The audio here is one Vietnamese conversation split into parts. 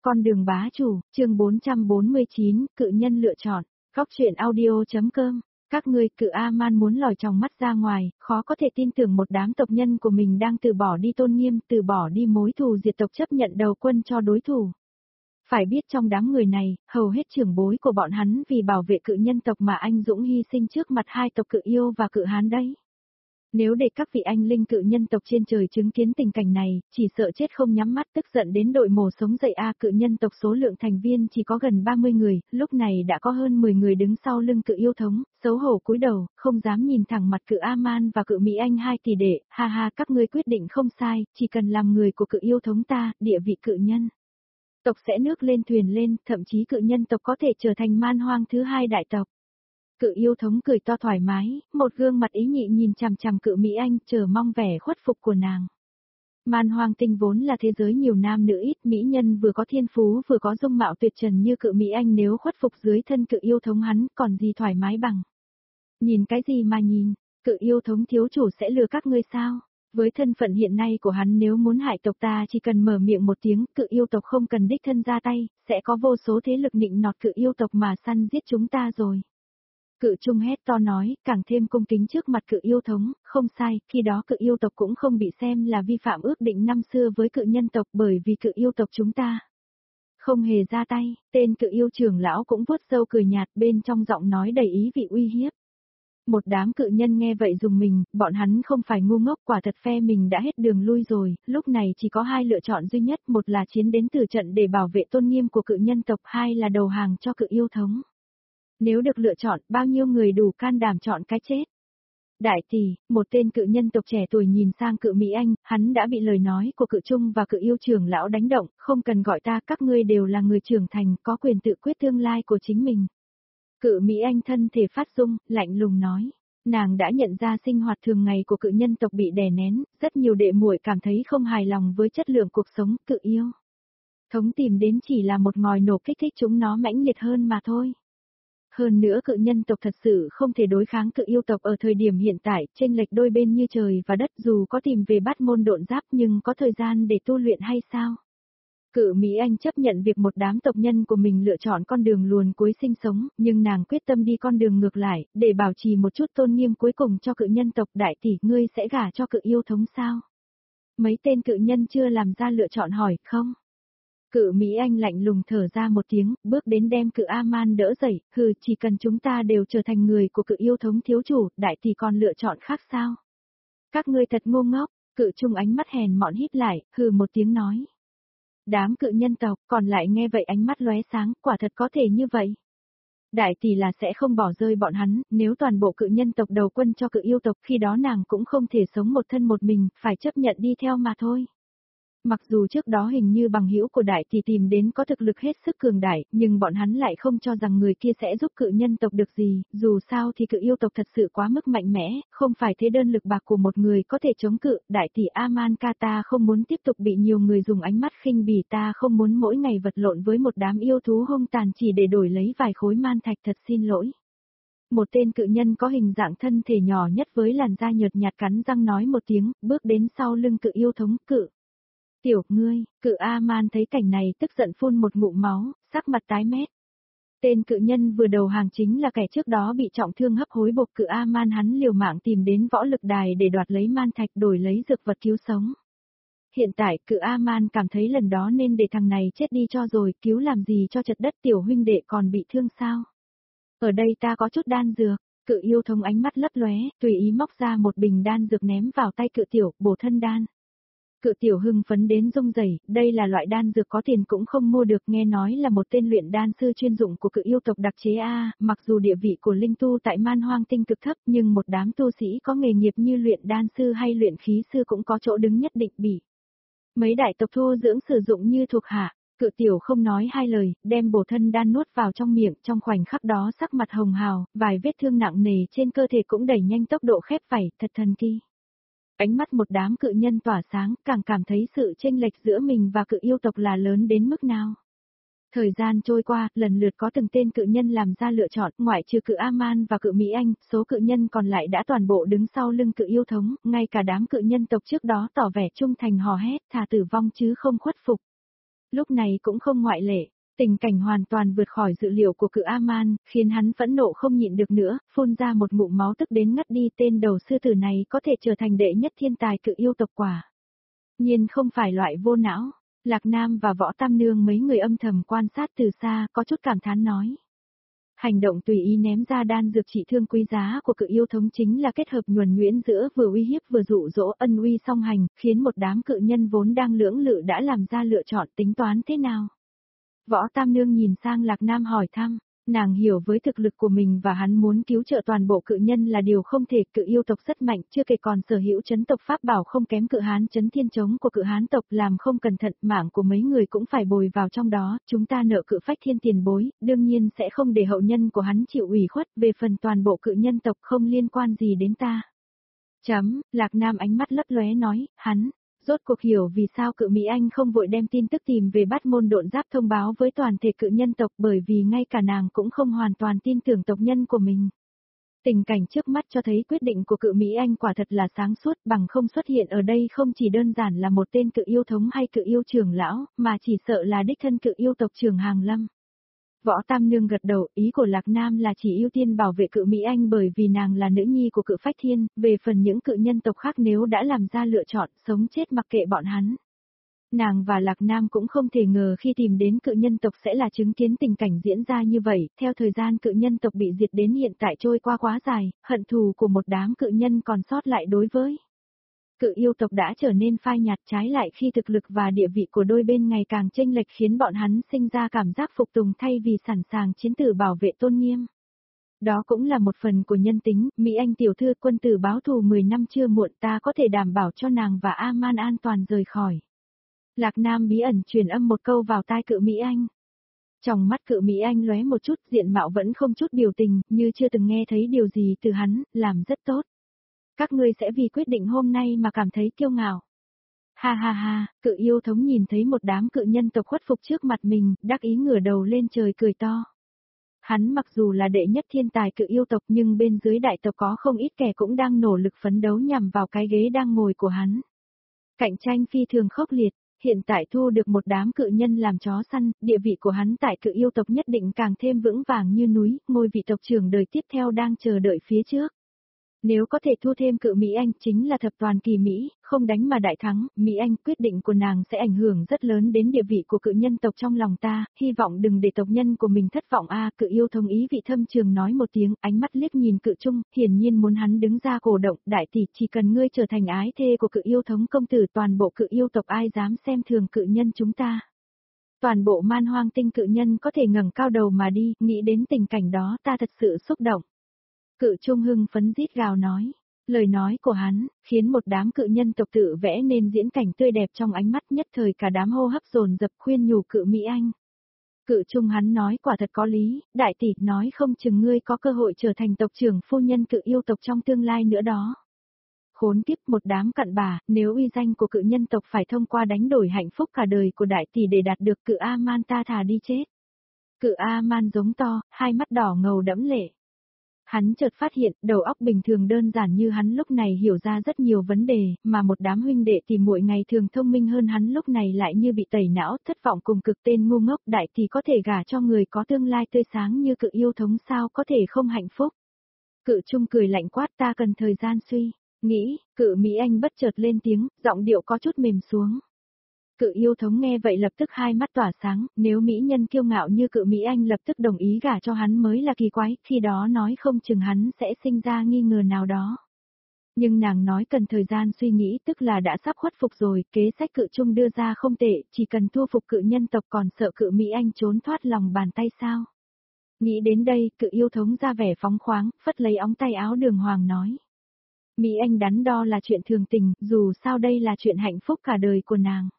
Con đường bá chủ, chương 449, cự nhân lựa chọn, góc truyện audio.com. Các ngươi cự A-man muốn lòi tròng mắt ra ngoài, khó có thể tin tưởng một đám tộc nhân của mình đang từ bỏ đi tôn nghiêm, từ bỏ đi mối thù diệt tộc chấp nhận đầu quân cho đối thủ. Phải biết trong đám người này, hầu hết trưởng bối của bọn hắn vì bảo vệ cự nhân tộc mà anh dũng hy sinh trước mặt hai tộc cự yêu và cự hán đấy. Nếu để các vị anh linh cự nhân tộc trên trời chứng kiến tình cảnh này, chỉ sợ chết không nhắm mắt, tức giận đến đội mồ sống dậy cự nhân tộc số lượng thành viên chỉ có gần 30 người, lúc này đã có hơn 10 người đứng sau lưng cự yêu thống, xấu hổ cúi đầu, không dám nhìn thẳng mặt cự A-man và cự Mỹ Anh hai tỷ đệ, ha ha các ngươi quyết định không sai, chỉ cần làm người của cự yêu thống ta, địa vị cự nhân tộc sẽ nước lên thuyền lên, thậm chí cự nhân tộc có thể trở thành man hoang thứ hai đại tộc. Cự yêu thống cười to thoải mái, một gương mặt ý nhị nhìn chằm chằm cự Mỹ Anh, chờ mong vẻ khuất phục của nàng. Man hoang tinh vốn là thế giới nhiều nam nữ ít, mỹ nhân vừa có thiên phú vừa có dung mạo tuyệt trần như cự Mỹ Anh, nếu khuất phục dưới thân cự yêu thống hắn, còn gì thoải mái bằng. Nhìn cái gì mà nhìn, cự yêu thống thiếu chủ sẽ lừa các ngươi sao? Với thân phận hiện nay của hắn, nếu muốn hại tộc ta chỉ cần mở miệng một tiếng, cự yêu tộc không cần đích thân ra tay, sẽ có vô số thế lực nịnh nọt cự yêu tộc mà săn giết chúng ta rồi. Cự trung hét to nói, càng thêm cung kính trước mặt cự yêu thống, không sai, khi đó cự yêu tộc cũng không bị xem là vi phạm ước định năm xưa với cự nhân tộc, bởi vì cự yêu tộc chúng ta không hề ra tay. Tên cự yêu trưởng lão cũng vuốt râu cười nhạt, bên trong giọng nói đầy ý vị uy hiếp. Một đám cự nhân nghe vậy dùng mình, bọn hắn không phải ngu ngốc, quả thật phe mình đã hết đường lui rồi, lúc này chỉ có hai lựa chọn duy nhất, một là chiến đến tử trận để bảo vệ tôn nghiêm của cự nhân tộc, hai là đầu hàng cho cự yêu thống. Nếu được lựa chọn, bao nhiêu người đủ can đảm chọn cái chết? Đại tỷ, một tên cự nhân tộc trẻ tuổi nhìn sang cự Mỹ Anh, hắn đã bị lời nói của cự trung và cự yêu trưởng lão đánh động, không cần gọi ta, các ngươi đều là người trưởng thành, có quyền tự quyết tương lai của chính mình. Cự Mỹ Anh thân thể phát rung, lạnh lùng nói. Nàng đã nhận ra sinh hoạt thường ngày của cự nhân tộc bị đè nén, rất nhiều đệ muội cảm thấy không hài lòng với chất lượng cuộc sống, cự yêu thống tìm đến chỉ là một ngòi nổ kích thích chúng nó mãnh liệt hơn mà thôi. Hơn nữa cự nhân tộc thật sự không thể đối kháng cự yêu tộc ở thời điểm hiện tại, chênh lệch đôi bên như trời và đất, dù có tìm về bát môn độn giáp nhưng có thời gian để tu luyện hay sao? Cự Mỹ Anh chấp nhận việc một đám tộc nhân của mình lựa chọn con đường luồn cuối sinh sống, nhưng nàng quyết tâm đi con đường ngược lại, để bảo trì một chút tôn nghiêm cuối cùng cho cự nhân tộc. Đại tỷ, ngươi sẽ gả cho cự yêu thống sao? Mấy tên cự nhân chưa làm ra lựa chọn hỏi, không? Cự Mỹ Anh lạnh lùng thở ra một tiếng, bước đến đem cự A-man đỡ dậy, chỉ cần chúng ta đều trở thành người của cự yêu thống thiếu chủ, đại tỷ còn lựa chọn khác sao? Các ngươi thật ngu ngốc, cự trung ánh mắt hèn mọn hít lại, một tiếng nói. Đám cự nhân tộc còn lại nghe vậy ánh mắt lóe sáng, quả thật có thể như vậy. Đại tỷ là sẽ không bỏ rơi bọn hắn, nếu toàn bộ cự nhân tộc đầu quân cho cự yêu tộc, khi đó nàng cũng không thể sống một thân một mình, phải chấp nhận đi theo mà thôi. Mặc dù trước đó hình như bằng hữu của đại tỷ tìm đến có thực lực hết sức cường đại, nhưng bọn hắn lại không cho rằng người kia sẽ giúp cự nhân tộc được gì, dù sao thì cự yêu tộc thật sự quá mức mạnh mẽ, không phải thế đơn lực bạc của một người có thể chống cự. Đại tỷ A-man ca, ta không muốn tiếp tục bị nhiều người dùng ánh mắt khinh bỉ, ta không muốn mỗi ngày vật lộn với một đám yêu thú hung tàn chỉ để đổi lấy vài khối man thạch, thật xin lỗi. Một tên cự nhân có hình dạng thân thể nhỏ nhất với làn da nhợt nhạt cắn răng nói một tiếng, bước đến sau lưng cự yêu thống. Tiểu, ngươi, cự A-man thấy cảnh này tức giận phun một ngụm máu, sắc mặt tái mét. Tên cự nhân vừa đầu hàng chính là kẻ trước đó bị trọng thương hấp hối bộc cự A-man, hắn liều mạng tìm đến võ lực đài để đoạt lấy man thạch đổi lấy dược vật cứu sống. Hiện tại cự A-man cảm thấy lần đó nên để thằng này chết đi cho rồi, cứu làm gì cho chật đất, tiểu huynh đệ còn bị thương sao? Ở đây ta có chút đan dược, cự yêu thống ánh mắt lấp lóe, tùy ý móc ra một bình đan dược ném vào tay cự tiểu, bổ thân đan. Cự tiểu hưng phấn đến rung rẩy, đây là loại đan dược có tiền cũng không mua được, nghe nói là một tên luyện đan sư chuyên dụng của cự yêu tộc đặc chế mặc dù địa vị của linh tu tại man hoang tinh cực thấp, nhưng một đám tu sĩ có nghề nghiệp như luyện đan sư hay luyện khí sư cũng có chỗ đứng nhất định bị mấy đại tộc thu dưỡng sử dụng như thuộc hạ. Cự tiểu không nói hai lời, đem bổ thân đan nuốt vào trong miệng, trong khoảnh khắc đó sắc mặt hồng hào, vài vết thương nặng nề trên cơ thể cũng đẩy nhanh tốc độ khép vảy, thật thần kỳ. Ánh mắt một đám cự nhân tỏa sáng, càng cảm thấy sự chênh lệch giữa mình và cự yêu tộc là lớn đến mức nào. Thời gian trôi qua, lần lượt có từng tên cự nhân làm ra lựa chọn, ngoại trừ cự A-man và cự Mỹ Anh, số cự nhân còn lại đã toàn bộ đứng sau lưng cự yêu thống, ngay cả đám cự nhân tộc trước đó tỏ vẻ trung thành hò hét, thà tử vong chứ không khuất phục. Lúc này cũng không ngoại lệ. Tình cảnh hoàn toàn vượt khỏi dự liệu của Cự A-man, khiến hắn phẫn nộ không nhịn được nữa, phun ra một ngụm máu tức đến ngất đi. Tên đầu sư tử này có thể trở thành đệ nhất thiên tài cự yêu tộc quả nhiên không phải loại vô não. Lạc Nam và Võ Tam Nương mấy người âm thầm quan sát từ xa, có chút cảm thán nói. Hành động tùy ý ném ra đan dược trị thương quý giá của cự yêu thống chính là kết hợp nhuần nhuyễn giữa vừa uy hiếp vừa dụ dỗ, ân uy song hành, khiến một đám cự nhân vốn đang lưỡng lự đã làm ra lựa chọn. Tính toán thế nào? Võ Tam Nương nhìn sang Lạc Nam hỏi thăm. Nàng hiểu với thực lực của mình và hắn muốn cứu trợ toàn bộ cự nhân là điều không thể. Cự yêu tộc rất mạnh, chưa kể còn sở hữu chấn tộc pháp bảo không kém cự hán chấn thiên chống của cự hán tộc, làm không cẩn thận mạng của mấy người cũng phải bồi vào trong đó. Chúng ta nợ cự phách thiên tiền bối, đương nhiên sẽ không để hậu nhân của hắn chịu ủy khuất. Về phần toàn bộ cự nhân tộc không liên quan gì đến ta. Lạc Nam ánh mắt lấp lóe nói, hắn rốt cuộc hiểu vì sao Cự Mỹ Anh không vội đem tin tức tìm về Bát Môn Độn Giáp thông báo với toàn thể cự nhân tộc, bởi vì ngay cả nàng cũng không hoàn toàn tin tưởng tộc nhân của mình. Tình cảnh trước mắt cho thấy quyết định của Cự Mỹ Anh quả thật là sáng suốt, bằng không xuất hiện ở đây không chỉ đơn giản là một tên cự yêu thống hay cự yêu trưởng lão, mà chỉ sợ là đích thân cự yêu tộc trưởng Hàng Lâm. Võ Tam Nương gật đầu, ý của Lạc Nam là chỉ ưu tiên bảo vệ Cự Mỹ Anh bởi vì nàng là nữ nhi của Cự Phách Thiên, về phần những cự nhân tộc khác nếu đã làm ra lựa chọn, sống chết mặc kệ bọn hắn. Nàng và Lạc Nam cũng không thể ngờ khi tìm đến cự nhân tộc sẽ là chứng kiến tình cảnh diễn ra như vậy. Theo thời gian cự nhân tộc bị diệt đến hiện tại trôi qua quá dài, hận thù của một đám cự nhân còn sót lại đối với cự yêu tộc đã trở nên phai nhạt, trái lại khi thực lực và địa vị của đôi bên ngày càng chênh lệch khiến bọn hắn sinh ra cảm giác phục tùng thay vì sẵn sàng chiến tử bảo vệ tôn nghiêm. Đó cũng là một phần của nhân tính. Mỹ Anh tiểu thư, quân tử báo thù 10 năm chưa muộn, ta có thể đảm bảo cho nàng và A-man an toàn rời khỏi. Lạc Nam bí ẩn truyền âm một câu vào tai Cự Mỹ Anh. Trong mắt Cự Mỹ Anh lóe một chút, diện mạo vẫn không chút biểu tình, như chưa từng nghe thấy điều gì từ hắn, làm rất tốt. Các ngươi sẽ vì quyết định hôm nay mà cảm thấy kiêu ngạo. Ha ha ha, cự yêu thống nhìn thấy một đám cự nhân tộc khuất phục trước mặt mình, đắc ý ngửa đầu lên trời cười to. Hắn mặc dù là đệ nhất thiên tài cự yêu tộc nhưng bên dưới đại tộc có không ít kẻ cũng đang nỗ lực phấn đấu nhằm vào cái ghế đang ngồi của hắn. Cạnh tranh phi thường khốc liệt, hiện tại thu được một đám cự nhân làm chó săn, địa vị của hắn tại cự yêu tộc nhất định càng thêm vững vàng như núi, ngôi vị tộc trưởng đời tiếp theo đang chờ đợi phía trước. Nếu có thể thu thêm Cự Mỹ Anh chính là thập toàn kỳ Mỹ, không đánh mà đại thắng. Mỹ Anh, quyết định của nàng sẽ ảnh hưởng rất lớn đến địa vị của cự nhân tộc trong lòng ta, hy vọng đừng để tộc nhân của mình thất vọng a. Cự yêu thống ý vị thâm trường nói một tiếng, ánh mắt liếc nhìn Cự Trung, hiển nhiên muốn hắn đứng ra cổ động. Đại tỷ, chỉ cần ngươi trở thành ái thê của cự yêu thống công tử, toàn bộ cự yêu tộc ai dám xem thường cự nhân chúng ta. Toàn bộ man hoang tinh cự nhân có thể ngẩng cao đầu mà đi, nghĩ đến tình cảnh đó ta thật sự xúc động. Cự Trung hưng phấn rít gào nói. Lời nói của hắn, khiến một đám cự nhân tộc tự vẽ nên diễn cảnh tươi đẹp trong ánh mắt, nhất thời cả đám hô hấp dồn dập khuyên nhủ Cự Mỹ Anh. Cự Trung hắn nói quả thật có lý, đại tỷ, nói không chừng ngươi có cơ hội trở thành tộc trưởng phu nhân cự yêu tộc trong tương lai nữa đó. Khốn kiếp, một đám cặn bà, nếu uy danh của cự nhân tộc phải thông qua đánh đổi hạnh phúc cả đời của đại tỷ để đạt được Cự A-man, ta thà đi chết. Cự A-man giống to, hai mắt đỏ ngầu đẫm lệ. Hắn chợt phát hiện, đầu óc bình thường đơn giản như hắn lúc này hiểu ra rất nhiều vấn đề, mà một đám huynh đệ tìm muội ngày thường thông minh hơn hắn lúc này lại như bị tẩy não, thất vọng cùng cực. Tên ngu ngốc, đại thì có thể gả cho người có tương lai tươi sáng như cự yêu thống, sao có thể không hạnh phúc. Cự Trung cười lạnh quát, ta cần thời gian suy nghĩ. Cự Mỹ Anh bất chợt lên tiếng, giọng điệu có chút mềm xuống. Cự yêu thống nghe vậy lập tức hai mắt tỏa sáng, nếu mỹ nhân kiêu ngạo như Cự Mỹ Anh lập tức đồng ý gả cho hắn mới là kỳ quái, khi đó nói không chừng hắn sẽ sinh ra nghi ngờ nào đó. Nhưng nàng nói cần thời gian suy nghĩ, tức là đã sắp khuất phục rồi, kế sách Cự Trung đưa ra không tệ, chỉ cần thu phục cự nhân tộc, còn sợ Cự Mỹ Anh trốn thoát lòng bàn tay sao. Nghĩ đến đây, Cự yêu thống ra vẻ phóng khoáng, phất lấy ống tay áo đường hoàng nói. Mỹ Anh đắn đo là chuyện thường tình, dù sao đây là chuyện hạnh phúc cả đời của nàng.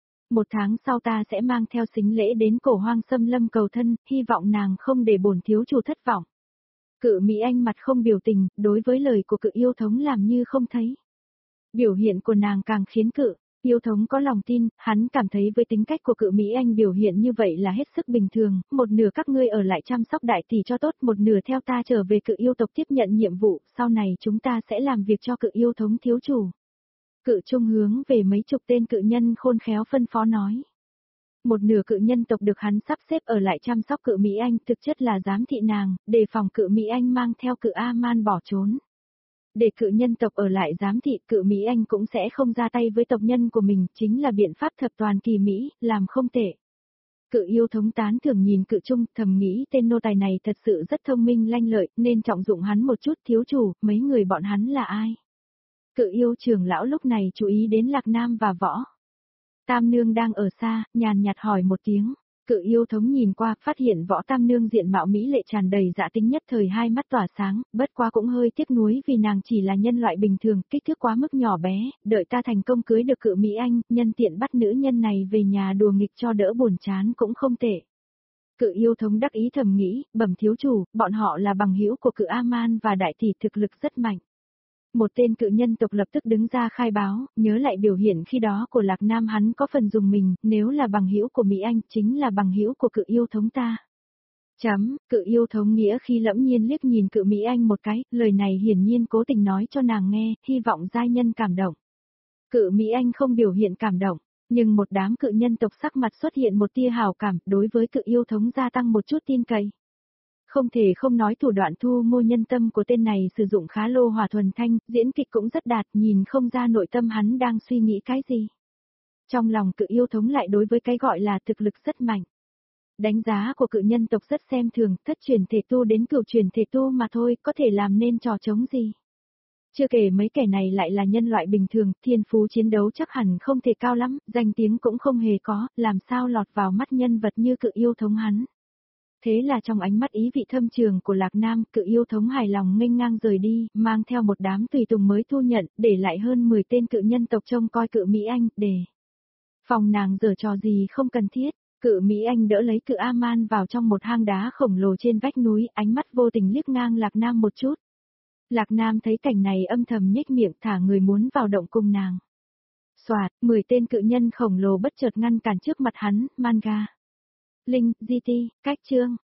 1 tháng sau ta sẽ mang theo sính lễ đến Cổ Hoang Xâm Lâm cầu thân, hy vọng nàng không để bổn thiếu chủ thất vọng. Cự Mỹ Anh mặt không biểu tình, đối với lời của Cự yêu thống làm như không thấy. Biểu hiện của nàng càng khiến Cự yêu thống có lòng tin, hắn cảm thấy với tính cách của Cự Mỹ Anh biểu hiện như vậy là hết sức bình thường, một nửa các ngươi ở lại chăm sóc đại tỷ cho tốt, một nửa theo ta trở về Cự yêu tộc tiếp nhận nhiệm vụ, sau này chúng ta sẽ làm việc cho Cự yêu thống thiếu chủ. Cự Trung hướng về mấy chục tên cự nhân khôn khéo phân phó nói. Một nửa cự nhân tộc được hắn sắp xếp ở lại chăm sóc cự Mỹ Anh, thực chất là giám thị nàng, đề phòng cự Mỹ Anh mang theo cự A-man bỏ trốn. Để cự nhân tộc ở lại giám thị, cự Mỹ Anh cũng sẽ không ra tay với tộc nhân của mình, chính là biện pháp thập toàn kỳ Mỹ, làm không tệ. Cự yêu thống tán thường nhìn cự trung, thầm nghĩ tên nô tài này thật sự rất thông minh lanh lợi, nên trọng dụng hắn một chút. Thiếu chủ, mấy người bọn hắn là ai? Cự yêu trưởng lão lúc này chú ý đến Lạc Nam và Võ Tam Nương đang ở xa, nhàn nhạt hỏi một tiếng. Cự yêu thống nhìn qua, phát hiện Võ Tam Nương diện mạo mỹ lệ tràn đầy dã tính, nhất thời hai mắt tỏa sáng, bất quá cũng hơi tiếc nuối vì nàng chỉ là nhân loại bình thường, kích thước quá mức nhỏ bé, đợi ta thành công cưới được cự Mỹ Anh, nhân tiện bắt nữ nhân này về nhà đùa nghịch cho đỡ buồn chán cũng không tệ. Cự yêu thống đắc ý thầm nghĩ, bẩm thiếu chủ, bọn họ là bằng hữu của cự A-man và đại tỷ, thực lực rất mạnh. Một tên cự nhân tộc lập tức đứng ra khai báo, nhớ lại biểu hiện khi đó của Lạc Nam, hắn có phần dùng mình, nếu là bằng hữu của Mỹ Anh, chính là bằng hữu của cự yêu thống ta. Cự yêu thống nghĩa khi lẫm nhiên liếc nhìn cự Mỹ Anh một cái, lời này hiển nhiên cố tình nói cho nàng nghe, hy vọng giai nhân cảm động. Cự Mỹ Anh không biểu hiện cảm động, nhưng một đám cự nhân tộc sắc mặt xuất hiện một tia hào cảm, đối với cự yêu thống gia tăng một chút tin cậy. Không thể không nói thủ đoạn thu mua nhân tâm của tên này sử dụng khá lô hỏa thuần thanh, diễn kịch cũng rất đạt, nhìn không ra nội tâm hắn đang suy nghĩ cái gì. Trong lòng cự yêu thống lại đối với cái gọi là thực lực rất mạnh. Đánh giá của cự nhân tộc rất xem thường, thất truyền thể tu đến cửu truyền thể tu mà thôi, có thể làm nên trò trống gì. Chưa kể mấy kẻ này lại là nhân loại bình thường, thiên phú chiến đấu chắc hẳn không thể cao lắm, danh tiếng cũng không hề có, làm sao lọt vào mắt nhân vật như cự yêu thống hắn. Thế là trong ánh mắt ý vị thâm trường của Lạc Nam, cự yêu thống hài lòng nghênh ngang rời đi, mang theo một đám tùy tùng mới thu nhận, để lại hơn 10 tên cự nhân tộc trông coi cự Mỹ Anh, để phòng nàng giở trò gì không cần thiết. Cự Mỹ Anh đỡ lấy cự A-man vào trong một hang đá khổng lồ trên vách núi, ánh mắt vô tình liếc ngang Lạc Nam một chút. Lạc Nam thấy cảnh này âm thầm nhếch miệng, thả người muốn vào động cùng nàng. Soạt, 10 tên cự nhân khổng lồ bất chợt ngăn cản trước mặt hắn, manga. Linh, GT, cách chương.